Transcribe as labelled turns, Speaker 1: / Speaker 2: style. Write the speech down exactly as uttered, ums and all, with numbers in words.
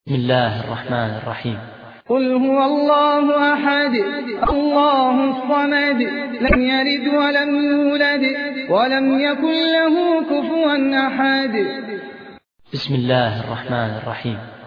Speaker 1: بسم الله الرحمن الرحيم.
Speaker 2: قل هو الله أحد الله الصمد لم يلد ولم يولد ولم يكن له كفوا أحد.
Speaker 1: بسم الله الرحمن الرحيم.